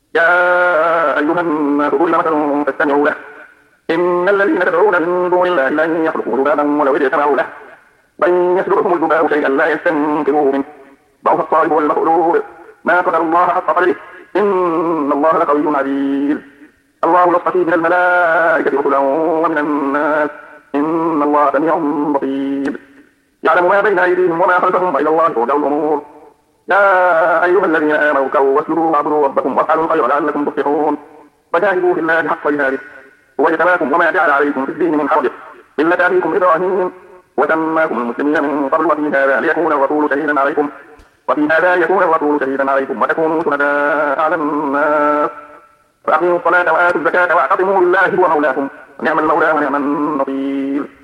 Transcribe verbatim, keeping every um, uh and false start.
يا أيها الناس ضرب مثل فاستمعوا له. إن الذين تدعون من دون الله لن يخلقوا ذبابا ولو اجتمعوا له وإن يسلبهم الذباب شيئا لا يستنكروه منه ضعف الطالب والمطلوب ما قدر الله حق قدره إن الله لقوي عزيز. الله يصطفي من الملائكة رسلا ومن الناس إن الله سميع بصير. يعلم ما بين أيديهم وما خلفهم وإلى الله ترجع الأمور. يا أيها الذين آمنوا اركعوا واسجدوا واعبدوا ربكم وافعلوا الخير لعلكم تفلحون. وجاهدوا في الله حق جهاده هو اجتباكم وما جعل عليكم في الدين من حرج ملة أبيكم إبراهيم وسماكم المسلمين من قبل وفي هذا ليكون الرسول شهيدا عليكم وفي هذا ليكون الرسول شهيدا عليكم وتكونوا شهداء على الناس. فأقيموا الصلاة وآتوا الزكاة واعتصموا بالله هو مولاكم ونعم المولى ونعم النصير.